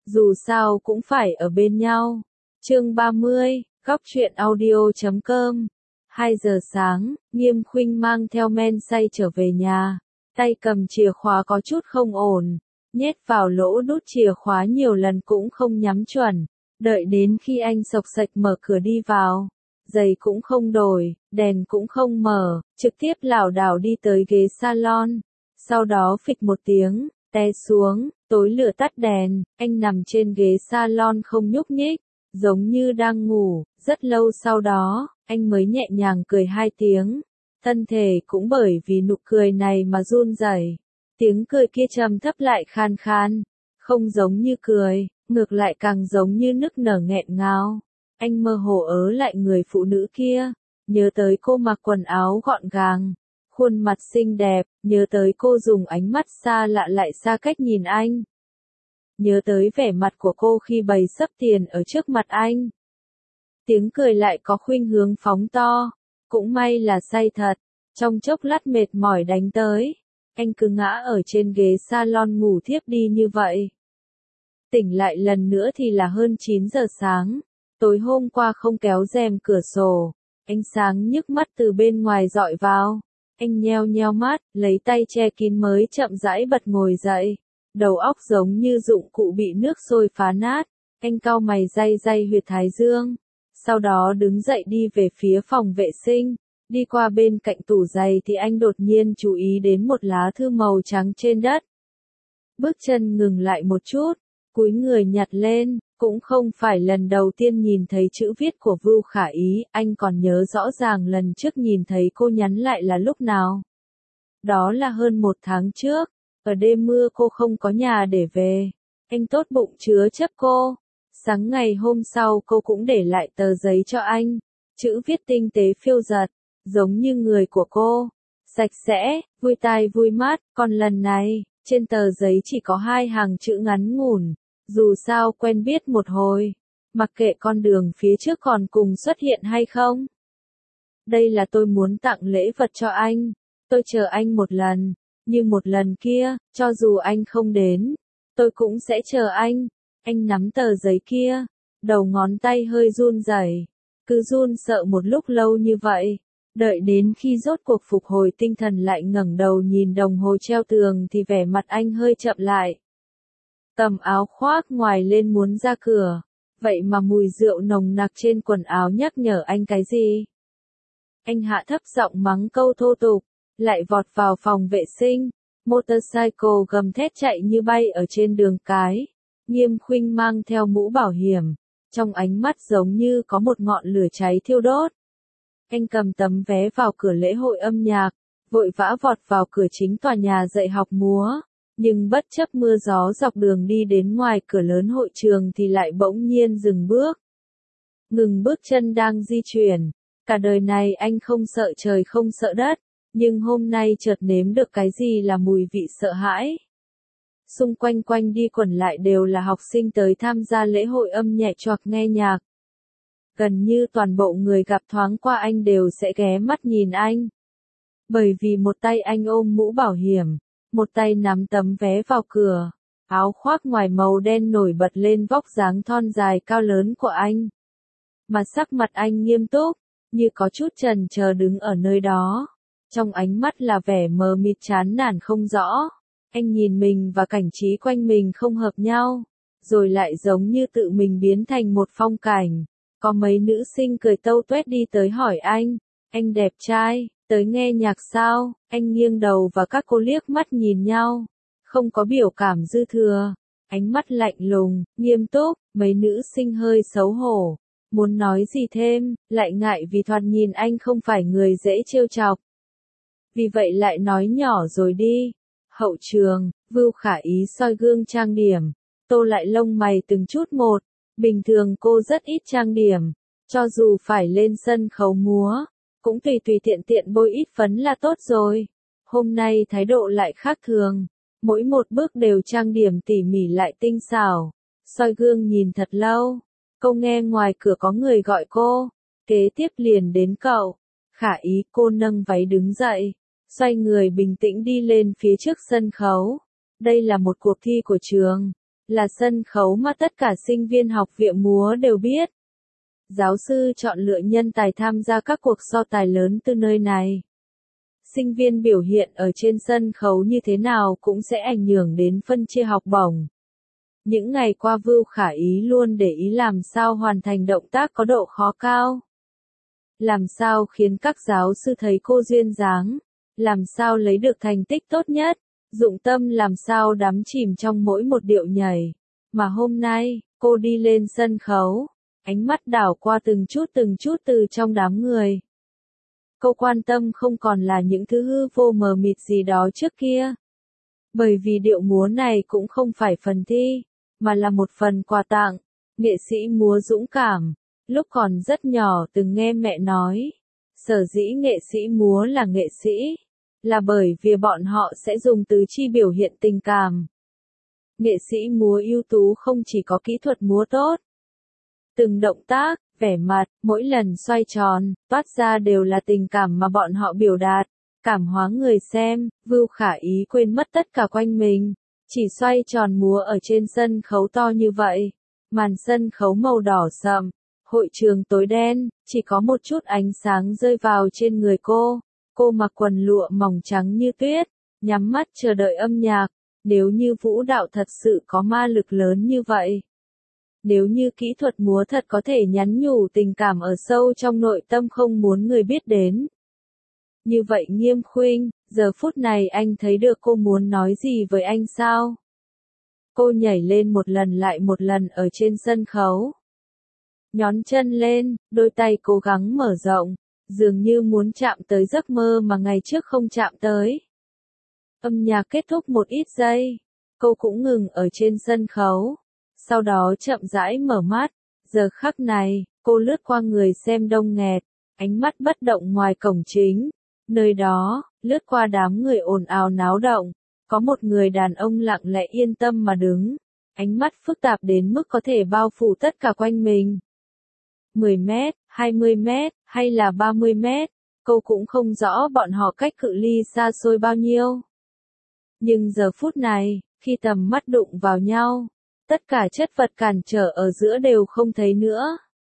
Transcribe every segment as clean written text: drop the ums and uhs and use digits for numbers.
dù sao cũng phải ở bên nhau. Chương 30, Góc truyện audio.com. 2 giờ sáng, Nghiêm Khuynh mang theo men say trở về nhà, tay cầm chìa khóa có chút không ổn, nhét vào lỗ đút chìa khóa nhiều lần cũng không nhắm chuẩn, đợi đến khi anh xộc xệch mở cửa đi vào, giày cũng không đổi, đèn cũng không mở, trực tiếp lảo đảo đi tới ghế salon, sau đó phịch một tiếng, té xuống, tối lửa tắt đèn, anh nằm trên ghế salon không nhúc nhích, giống như đang ngủ, rất lâu sau đó, anh mới nhẹ nhàng cười 2 tiếng, thân thể cũng bởi vì nụ cười này mà run rẩy. Tiếng cười kia trầm thấp lại khan khan, không giống như cười, ngược lại càng giống như nức nở nghẹn ngào. Anh mơ hồ ớ lại người phụ nữ kia, nhớ tới cô mặc quần áo gọn gàng, khuôn mặt xinh đẹp, nhớ tới cô dùng ánh mắt xa lạ lại xa cách nhìn anh. Nhớ tới vẻ mặt của cô khi bày sấp tiền ở trước mặt anh. Tiếng cười lại có khuynh hướng phóng to, cũng may là say thật, trong chốc lát mệt mỏi đánh tới. Anh cứ ngã ở trên ghế salon ngủ thiếp đi như vậy. Tỉnh lại lần nữa thì là hơn 9 giờ sáng, tối hôm qua không kéo rèm cửa sổ, ánh sáng nhức mắt từ bên ngoài dọi vào. Anh nheo nheo mắt, lấy tay che kín mới chậm rãi bật ngồi dậy. Đầu óc giống như dụng cụ bị nước sôi phá nát, anh cau mày day day huyệt thái dương. Sau đó đứng dậy đi về phía phòng vệ sinh, đi qua bên cạnh tủ giày thì anh đột nhiên chú ý đến một lá thư màu trắng trên đất. Bước chân ngừng lại một chút, cúi người nhặt lên, cũng không phải lần đầu tiên nhìn thấy chữ viết của Vưu Khả Ý, anh còn nhớ rõ ràng lần trước nhìn thấy cô nhắn lại là lúc nào. Đó là hơn 1 tháng trước, ở đêm mưa cô không có nhà để về, anh tốt bụng chứa chấp cô. Sáng ngày hôm sau cô cũng để lại tờ giấy cho anh, chữ viết tinh tế phiêu dật, giống như người của cô, sạch sẽ, vui tai vui mắt, còn lần này, trên tờ giấy chỉ có 2 hàng chữ ngắn ngủn, dù sao quen biết một hồi, mặc kệ con đường phía trước còn cùng xuất hiện hay không. Đây là tôi muốn tặng lễ vật cho anh, tôi chờ anh một lần, như một lần kia, cho dù anh không đến, tôi cũng sẽ chờ anh. Anh nắm tờ giấy kia, đầu ngón tay hơi run rẩy, cứ run sợ một lúc lâu như vậy, đợi đến khi rốt cuộc phục hồi tinh thần lại ngẩng đầu nhìn đồng hồ treo tường thì vẻ mặt anh hơi chậm lại. Cầm áo khoác ngoài lên muốn ra cửa, vậy mà mùi rượu nồng nặc trên quần áo nhắc nhở anh cái gì? Anh hạ thấp giọng mắng câu thô tục, lại vọt vào phòng vệ sinh, motorcycle gầm thét chạy như bay ở trên đường cái. Nghiêm Khuynh mang theo mũ bảo hiểm, trong ánh mắt giống như có một ngọn lửa cháy thiêu đốt. Anh cầm tấm vé vào cửa lễ hội âm nhạc, vội vã vọt vào cửa chính tòa nhà dạy học múa, nhưng bất chấp mưa gió dọc đường đi đến ngoài cửa lớn hội trường thì lại bỗng nhiên dừng bước. Ngừng bước chân đang di chuyển, cả đời này anh không sợ trời không sợ đất, nhưng hôm nay chợt nếm được cái gì là mùi vị sợ hãi. Xung quanh quanh đi quẩn lại đều là học sinh tới tham gia lễ hội âm nhạc choạc nghe nhạc. Gần như toàn bộ người gặp thoáng qua anh đều sẽ ghé mắt nhìn anh. Bởi vì một tay anh ôm mũ bảo hiểm, một tay nắm tấm vé vào cửa, áo khoác ngoài màu đen nổi bật lên vóc dáng thon dài cao lớn của anh. Mà sắc mặt anh nghiêm túc, như có chút chần chờ đứng ở nơi đó. Trong ánh mắt là vẻ mờ mịt chán nản không rõ. Anh nhìn mình và cảnh trí quanh mình không hợp nhau, rồi lại giống như tự mình biến thành một phong cảnh. Có mấy nữ sinh cười tâu tuét đi tới hỏi anh đẹp trai, tới nghe nhạc sao? Anh nghiêng đầu và các cô liếc mắt nhìn nhau, không có biểu cảm dư thừa, ánh mắt lạnh lùng, nghiêm túc, mấy nữ sinh hơi xấu hổ, muốn nói gì thêm, lại ngại vì thoạt nhìn anh không phải người dễ trêu chọc. Vì vậy lại nói nhỏ rồi đi. Hậu trường, Vưu Khả Ý soi gương trang điểm, tô lại lông mày từng chút một, bình thường cô rất ít trang điểm, cho dù phải lên sân khấu múa, cũng tùy tiện tiện bôi ít phấn là tốt rồi. Hôm nay thái độ lại khác thường, mỗi một bước đều trang điểm tỉ mỉ lại tinh xảo, soi gương nhìn thật lâu. Cô nghe ngoài cửa có người gọi cô, kế tiếp liền đến cậu. Khả Ý, cô nâng váy đứng dậy, xoay người bình tĩnh đi lên phía trước sân khấu. Đây là một cuộc thi của trường, là sân khấu mà tất cả sinh viên học viện múa đều biết. Giáo sư chọn lựa nhân tài tham gia các cuộc so tài lớn từ nơi này. Sinh viên biểu hiện ở trên sân khấu như thế nào cũng sẽ ảnh hưởng đến phân chia học bổng. Những ngày qua Vưu Khả Ý luôn để ý làm sao hoàn thành động tác có độ khó cao. Làm sao khiến các giáo sư thấy cô duyên dáng. Làm sao lấy được thành tích tốt nhất. Dụng tâm làm sao đắm chìm trong mỗi một điệu nhảy. Mà hôm nay, cô đi lên sân khấu. Ánh mắt đảo qua từng chút từ trong đám người. Cô quan tâm không còn là những thứ hư vô mờ mịt gì đó trước kia. Bởi vì điệu múa này cũng không phải phần thi, mà là một phần quà tặng. Nghệ sĩ múa dũng cảm, lúc còn rất nhỏ từng nghe mẹ nói, sở dĩ nghệ sĩ múa là nghệ sĩ, là bởi vì bọn họ sẽ dùng tứ chi biểu hiện tình cảm. Nghệ sĩ múa ưu tú không chỉ có kỹ thuật múa tốt, từng động tác, vẻ mặt, mỗi lần xoay tròn, toát ra đều là tình cảm mà bọn họ biểu đạt, cảm hóa người xem. Vưu Khả Ý quên mất tất cả quanh mình, chỉ xoay tròn múa ở trên sân khấu to như vậy. Màn sân khấu màu đỏ sậm, hội trường tối đen, chỉ có một chút ánh sáng rơi vào trên người cô. Cô mặc quần lụa mỏng trắng như tuyết, nhắm mắt chờ đợi âm nhạc. Nếu như vũ đạo thật sự có ma lực lớn như vậy, nếu như kỹ thuật múa thật có thể nhắn nhủ tình cảm ở sâu trong nội tâm không muốn người biết đến. Như vậy Nghiêm Khuynh, giờ phút này anh thấy được cô muốn nói gì với anh sao? Cô nhảy lên một lần lại một lần ở trên sân khấu. Nhón chân lên, đôi tay cố gắng mở rộng, dường như muốn chạm tới giấc mơ mà ngày trước không chạm tới. Âm nhạc kết thúc một ít giây, cô cũng ngừng ở trên sân khấu. Sau đó chậm rãi mở mắt, giờ khắc này, cô lướt qua người xem đông nghẹt, ánh mắt bất động ngoài cổng chính. Nơi đó, lướt qua đám người ồn ào náo động, có một người đàn ông lặng lẽ yên tâm mà đứng, ánh mắt phức tạp đến mức có thể bao phủ tất cả quanh mình. 10 mét, 20 mét, hay là 30 mét, cô cũng không rõ bọn họ cách cự ly xa xôi bao nhiêu. Nhưng giờ phút này, khi tầm mắt đụng vào nhau, tất cả chất vật cản trở ở giữa đều không thấy nữa.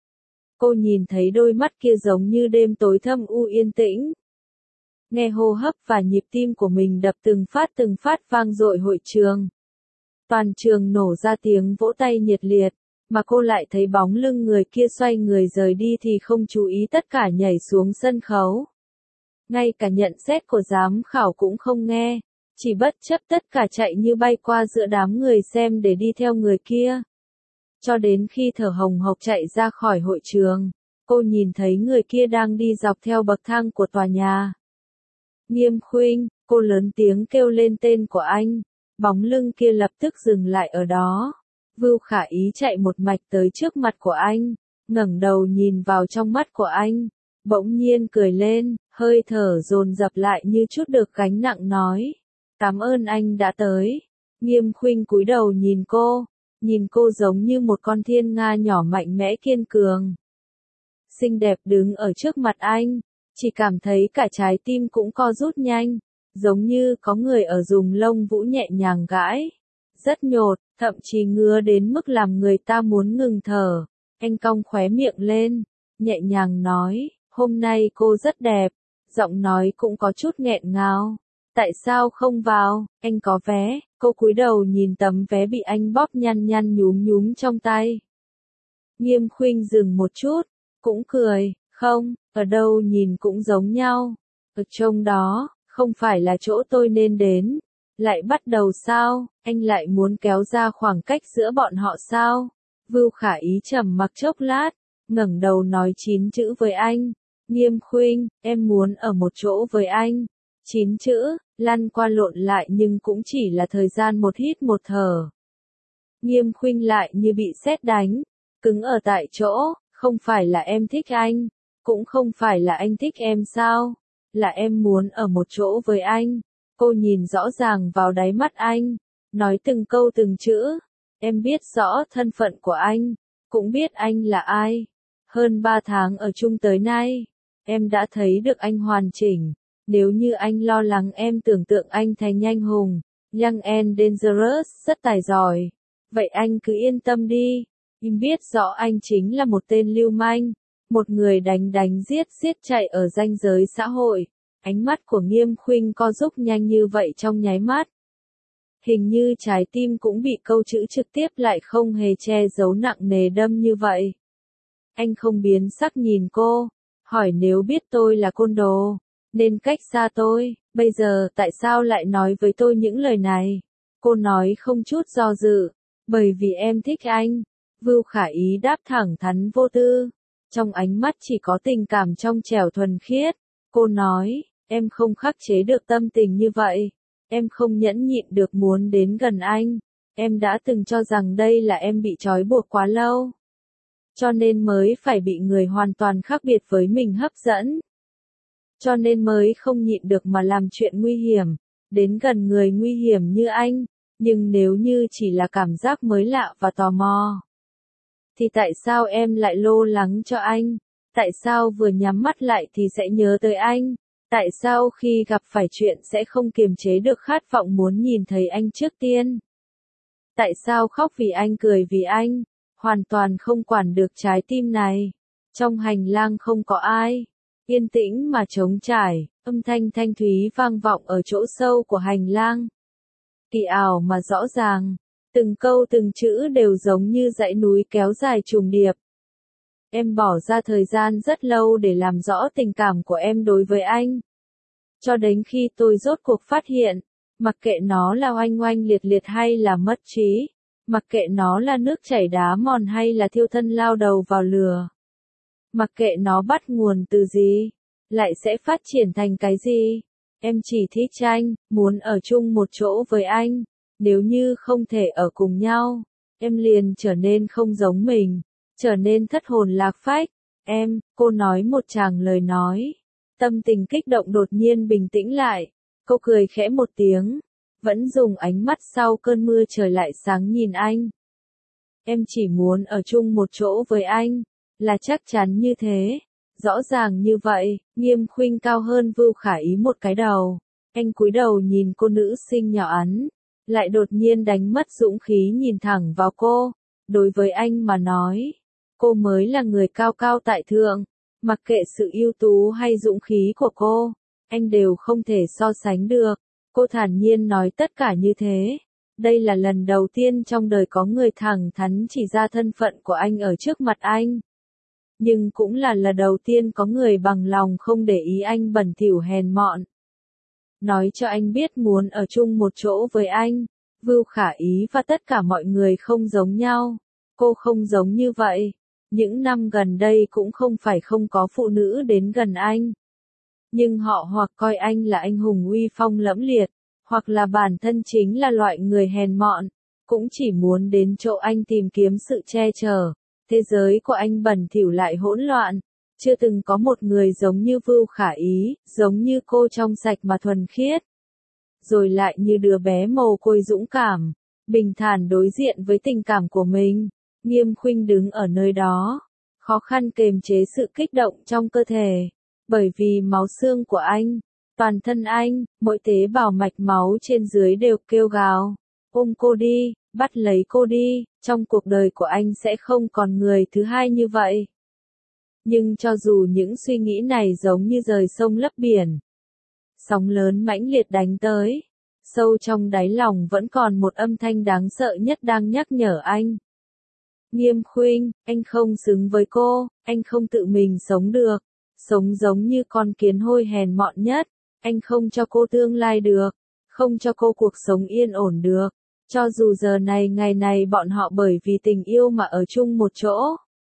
Cô nhìn thấy đôi mắt kia giống như đêm tối thâm u yên tĩnh. Nghe hô hấp và nhịp tim của mình đập từng phát vang dội hội trường. Toàn trường nổ ra tiếng vỗ tay nhiệt liệt, mà cô lại thấy bóng lưng người kia xoay người rời đi thì không chú ý tất cả nhảy xuống sân khấu. Ngay cả nhận xét của giám khảo cũng không nghe, chỉ bất chấp tất cả chạy như bay qua giữa đám người xem để đi theo người kia. Cho đến khi thở hồng hộc chạy ra khỏi hội trường, cô nhìn thấy người kia đang đi dọc theo bậc thang của tòa nhà. Nghiêm Khuynh, cô lớn tiếng kêu lên tên của anh, bóng lưng kia lập tức dừng lại ở đó. Vưu Khả Ý chạy một mạch tới trước mặt của anh, ngẩng đầu nhìn vào trong mắt của anh, bỗng nhiên cười lên, hơi thở dồn dập lại như chút được gánh nặng nói. Cảm ơn anh đã tới. Nghiêm Khuynh cúi đầu nhìn cô giống như một con thiên nga nhỏ mạnh mẽ kiên cường. Xinh đẹp đứng ở trước mặt anh, chỉ cảm thấy cả trái tim cũng co rút nhanh, giống như có người ở dùng lông vũ nhẹ nhàng gãi. Rất nhột, thậm chí ngứa đến mức làm người ta muốn ngừng thở. Anh cong khóe miệng lên, nhẹ nhàng nói, hôm nay cô rất đẹp, giọng nói cũng có chút nghẹn ngào. Tại sao không vào, anh có vé, cô cúi đầu nhìn tấm vé bị anh bóp nhăn nhúm trong tay. Nghiêm Khuynh dừng một chút, cũng cười, không, ở đâu nhìn cũng giống nhau. Ở trong đó, không phải là chỗ tôi nên đến. Lại bắt đầu sao, anh lại muốn kéo ra khoảng cách giữa bọn họ sao? Vưu Khả Ý trầm mặc chốc lát, ngẩng đầu nói 9 chữ với anh. Nghiêm Khuynh, em muốn ở một chỗ với anh. 9 chữ, lăn qua lộn lại nhưng cũng chỉ là thời gian một hít một thở. Nghiêm Khuynh lại như bị sét đánh, cứng ở tại chỗ, không phải là em thích anh, cũng không phải là anh thích em sao, là em muốn ở một chỗ với anh. Cô nhìn rõ ràng vào đáy mắt anh, nói từng câu từng chữ, em biết rõ thân phận của anh, cũng biết anh là ai. Hơn 3 tháng ở chung tới nay, em đã thấy được anh hoàn chỉnh. Nếu như anh lo lắng em tưởng tượng anh thành anh hùng, young and dangerous, rất tài giỏi. Vậy anh cứ yên tâm đi. Em biết rõ anh chính là một tên lưu manh, một người đánh đánh giết giết chạy ở ranh giới xã hội. Ánh mắt của Nghiêm Khuynh co rúm nhanh như vậy trong nháy mắt. Hình như trái tim cũng bị câu chữ trực tiếp lại không hề che giấu nặng nề đâm như vậy. Anh không biến sắc nhìn cô, hỏi nếu biết tôi là côn đồ, nên cách xa tôi, bây giờ tại sao lại nói với tôi những lời này? Cô nói không chút do dự, bởi vì em thích anh. Vưu Khả Ý đáp thẳng thắn vô tư, trong ánh mắt chỉ có tình cảm trong trẻo thuần khiết. Cô nói, em không khắc chế được tâm tình như vậy, em không nhẫn nhịn được muốn đến gần anh, em đã từng cho rằng đây là em bị trói buộc quá lâu, cho nên mới phải bị người hoàn toàn khác biệt với mình hấp dẫn. Cho nên mới không nhịn được mà làm chuyện nguy hiểm, đến gần người nguy hiểm như anh, nhưng nếu như chỉ là cảm giác mới lạ và tò mò, thì tại sao em lại lo lắng cho anh? Tại sao vừa nhắm mắt lại thì sẽ nhớ tới anh? Tại sao khi gặp phải chuyện sẽ không kiềm chế được khát vọng muốn nhìn thấy anh trước tiên? Tại sao khóc vì anh, cười vì anh, hoàn toàn không quản được trái tim này? Trong hành lang không có ai, yên tĩnh mà trống trải, âm thanh thanh thúy vang vọng ở chỗ sâu của hành lang. Kỳ ảo mà rõ ràng, từng câu từng chữ đều giống như dãy núi kéo dài trùng điệp. Em bỏ ra thời gian rất lâu để làm rõ tình cảm của em đối với anh. Cho đến khi tôi rốt cuộc phát hiện, mặc kệ nó là oanh oanh liệt liệt hay là mất trí, mặc kệ nó là nước chảy đá mòn hay là thiêu thân lao đầu vào lửa, mặc kệ nó bắt nguồn từ gì, lại sẽ phát triển thành cái gì, em chỉ thích anh, muốn ở chung một chỗ với anh. Nếu như không thể ở cùng nhau, em liền trở nên không giống mình, trở nên thất hồn lạc phách. Cô nói một tràng lời nói. Tâm tình kích động đột nhiên bình tĩnh lại. Cô cười khẽ một tiếng, vẫn dùng ánh mắt sau cơn mưa trời lại sáng nhìn anh. Em chỉ muốn ở chung một chỗ với anh, là chắc chắn như thế. Rõ ràng như vậy, Nghiêm Khuynh cao hơn Vưu Khả Ý một cái đầu. Anh cúi đầu nhìn cô nữ sinh nhỏ ắn, lại đột nhiên đánh mất dũng khí nhìn thẳng vào cô. Đối với anh mà nói, cô mới là người cao cao tại thượng. Mặc kệ sự ưu tú hay dũng khí của cô, anh đều không thể so sánh được. Cô thản nhiên nói tất cả như thế. Đây là lần đầu tiên trong đời có người thẳng thắn chỉ ra thân phận của anh ở trước mặt anh. Nhưng cũng là lần đầu tiên có người bằng lòng không để ý anh bẩn thỉu hèn mọn. Nói cho anh biết muốn ở chung một chỗ với anh. Vưu Khả Ý và tất cả mọi người không giống nhau. Cô không giống như vậy. Những năm gần đây cũng không phải không có phụ nữ đến gần anh. Nhưng họ hoặc coi anh là anh hùng uy phong lẫm liệt, hoặc là bản thân chính là loại người hèn mọn, cũng chỉ muốn đến chỗ anh tìm kiếm sự che chở. Thế giới của anh bẩn thỉu lại hỗn loạn. Chưa từng có một người giống như Vưu Khả Ý, giống như cô trong sạch mà thuần khiết. Rồi lại như đứa bé mồ côi dũng cảm, bình thản đối diện với tình cảm của mình. Nghiêm Khuynh đứng ở nơi đó, khó khăn kềm chế sự kích động trong cơ thể. Bởi vì máu xương của anh, toàn thân anh, mỗi tế bào mạch máu trên dưới đều kêu gào. Ôm cô đi, bắt lấy cô đi, trong cuộc đời của anh sẽ không còn người thứ hai như vậy. Nhưng cho dù những suy nghĩ này giống như rời sông lấp biển, sóng lớn mãnh liệt đánh tới, sâu trong đáy lòng vẫn còn một âm thanh đáng sợ nhất đang nhắc nhở anh. Nghiêm Khuynh, anh không xứng với cô, anh không tự mình sống được, sống giống như con kiến hôi hèn mọn nhất, anh không cho cô tương lai được, không cho cô cuộc sống yên ổn được, cho dù giờ này ngày này bọn họ bởi vì tình yêu mà ở chung một chỗ.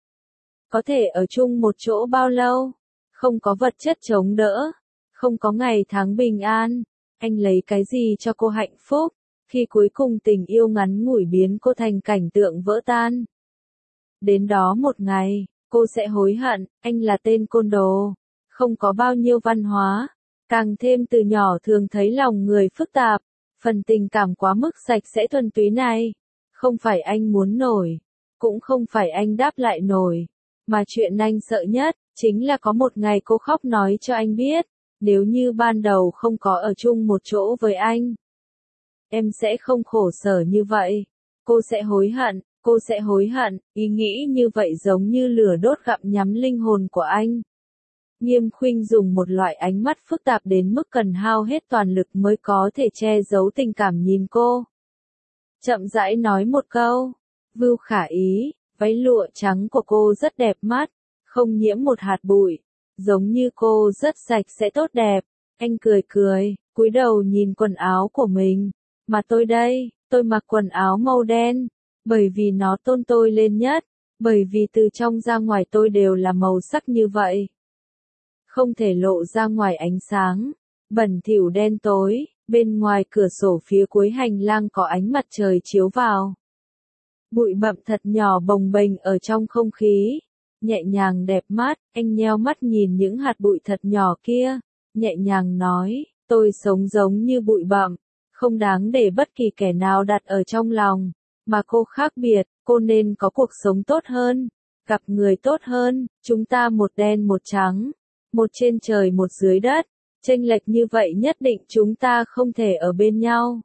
Có thể ở chung một chỗ bao lâu? Không có vật chất chống đỡ, không có ngày tháng bình an, anh lấy cái gì cho cô hạnh phúc, khi cuối cùng tình yêu ngắn ngủi biến cô thành cảnh tượng vỡ tan. Đến đó một ngày, cô sẽ hối hận, anh là tên côn đồ, không có bao nhiêu văn hóa, càng thêm từ nhỏ thường thấy lòng người phức tạp, phần tình cảm quá mức sạch sẽ thuần túy này, không phải anh muốn nổi, cũng không phải anh đáp lại nổi, mà chuyện anh sợ nhất, chính là có một ngày cô khóc nói cho anh biết, nếu như ban đầu không có ở chung một chỗ với anh, em sẽ không khổ sở như vậy. cô sẽ hối hận, cô sẽ hối hận, ý nghĩ như vậy giống như lửa đốt gặm nhắm linh hồn của anh. Nghiêm Khuynh dùng một loại ánh mắt phức tạp đến mức cần hao hết toàn lực mới có thể che giấu tình cảm nhìn cô. Chậm rãi nói một câu, Vưu Khả Ý, váy lụa trắng của cô rất đẹp mắt, không nhiễm một hạt bụi, giống như cô rất sạch sẽ tốt đẹp. Anh cười cười, cúi đầu nhìn quần áo của mình, mà tôi đây, tôi mặc quần áo màu đen, bởi vì nó tôn tôi lên nhất, bởi vì từ trong ra ngoài tôi đều là màu sắc như vậy. Không thể lộ ra ngoài ánh sáng, bẩn thỉu đen tối, bên ngoài cửa sổ phía cuối hành lang có ánh mặt trời chiếu vào. Bụi bặm thật nhỏ bồng bềnh ở trong không khí, nhẹ nhàng đẹp mắt, anh nheo mắt nhìn những hạt bụi thật nhỏ kia, nhẹ nhàng nói, tôi sống giống như bụi bặm, không đáng để bất kỳ kẻ nào đặt ở trong lòng, mà cô khác biệt, cô nên có cuộc sống tốt hơn, gặp người tốt hơn, chúng ta một đen một trắng, một trên trời một dưới đất, chênh lệch như vậy nhất định chúng ta không thể ở bên nhau.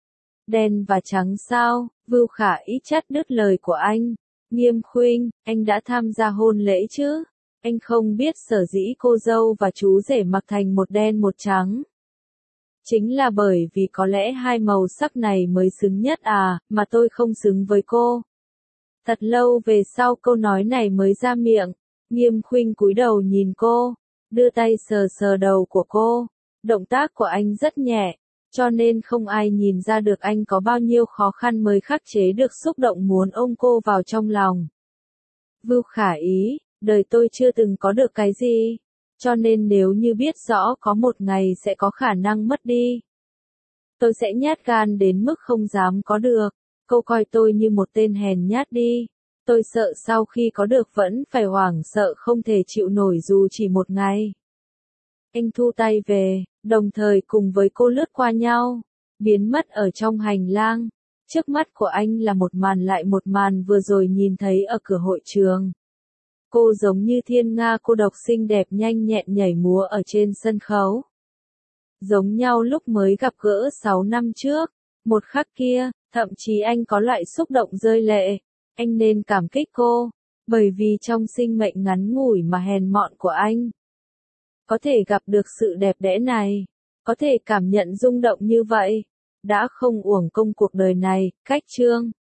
Đen và trắng sao? Vưu Khả Ý chắt đứt lời của anh. Nghiêm Khuynh, anh đã tham gia hôn lễ chứ? Anh không biết sở dĩ cô dâu và chú rể mặc thành một đen một trắng. Chính là bởi vì có lẽ hai màu sắc này mới xứng nhất à, mà tôi không xứng với cô. Thật lâu về sau câu nói này mới ra miệng, Nghiêm Khuynh cúi đầu nhìn cô, đưa tay sờ sờ đầu của cô. Động tác của anh rất nhẹ, cho nên không ai nhìn ra được anh có bao nhiêu khó khăn mới khắc chế được xúc động muốn ôm cô vào trong lòng. Vưu Khả Ý, đời tôi chưa từng có được cái gì, cho nên nếu như biết rõ có một ngày sẽ có khả năng mất đi, tôi sẽ nhát gan đến mức không dám có được. Cô coi tôi như một tên hèn nhát đi. Tôi sợ sau khi có được vẫn phải hoảng sợ không thể chịu nổi dù chỉ một ngày. Anh thu tay về, đồng thời cùng với cô lướt qua nhau, biến mất ở trong hành lang. Trước mắt của anh là một màn lại một màn vừa rồi nhìn thấy ở cửa hội trường. Cô giống như thiên nga cô độc xinh đẹp nhanh nhẹn nhảy múa ở trên sân khấu. Giống nhau lúc mới gặp gỡ 6 năm trước, một khắc kia, thậm chí anh có loại xúc động rơi lệ. Anh nên cảm kích cô, bởi vì trong sinh mệnh ngắn ngủi mà hèn mọn của anh, có thể gặp được sự đẹp đẽ này, có thể cảm nhận rung động như vậy, đã không uổng công cuộc đời này. Cách chương